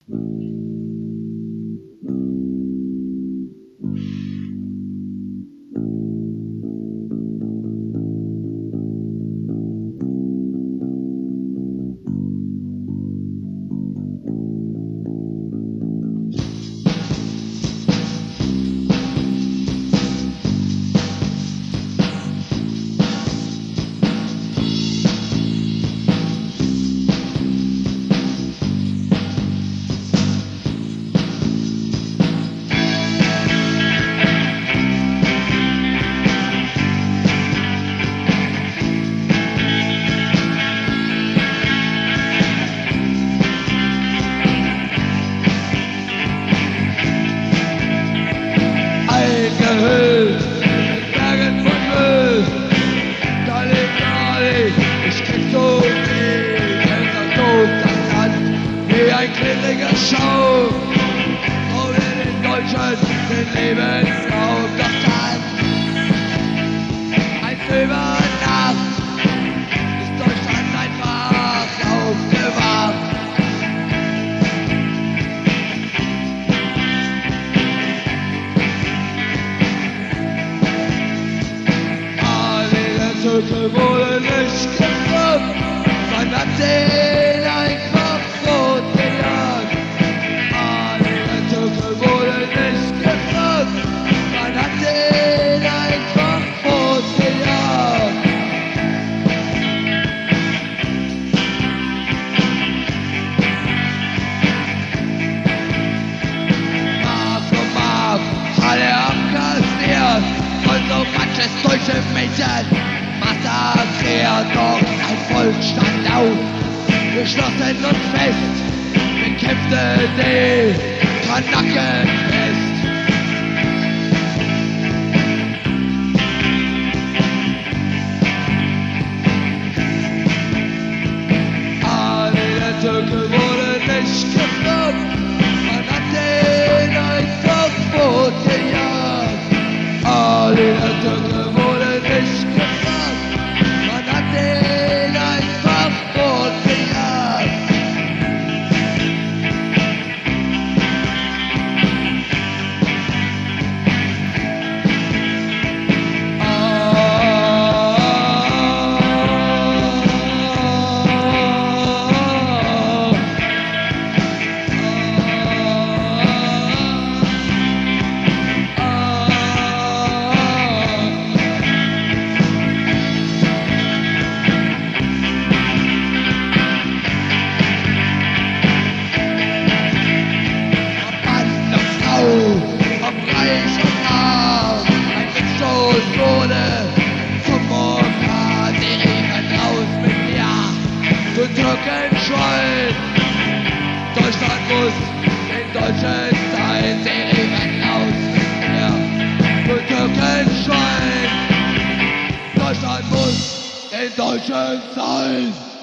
Eingehüllt in Bergen von Müll, da lebt Ali, ich krieg so viel Geld und Tod das Land wie ein klebriger Schaum. So will den Deutschen den Lebensraum, doch dann, eins über Nacht, ist Deutschland einfach aufgewacht. Türke wurde nicht gefunden, man hat den einfach totgejagt. Alle Türke wurde nicht gefunden, man hat den einfach totgejagt. Mark um Mark, alle abkassiert und so manches deutsche Mädchen massakriert, doch ein Volk stand auf, geschlossen und fest, bekämpfte die Kanaken fest. Alle Türke wurde nicht gefunden, man hat den einfach totgejagt. Alle Türke wurde nicht gefunden, Türken schreien, Deutschland muss den Deutschen sein, sie reden laut mit mir. Die Türken schreien, Deutschland muss den Deutschen sein.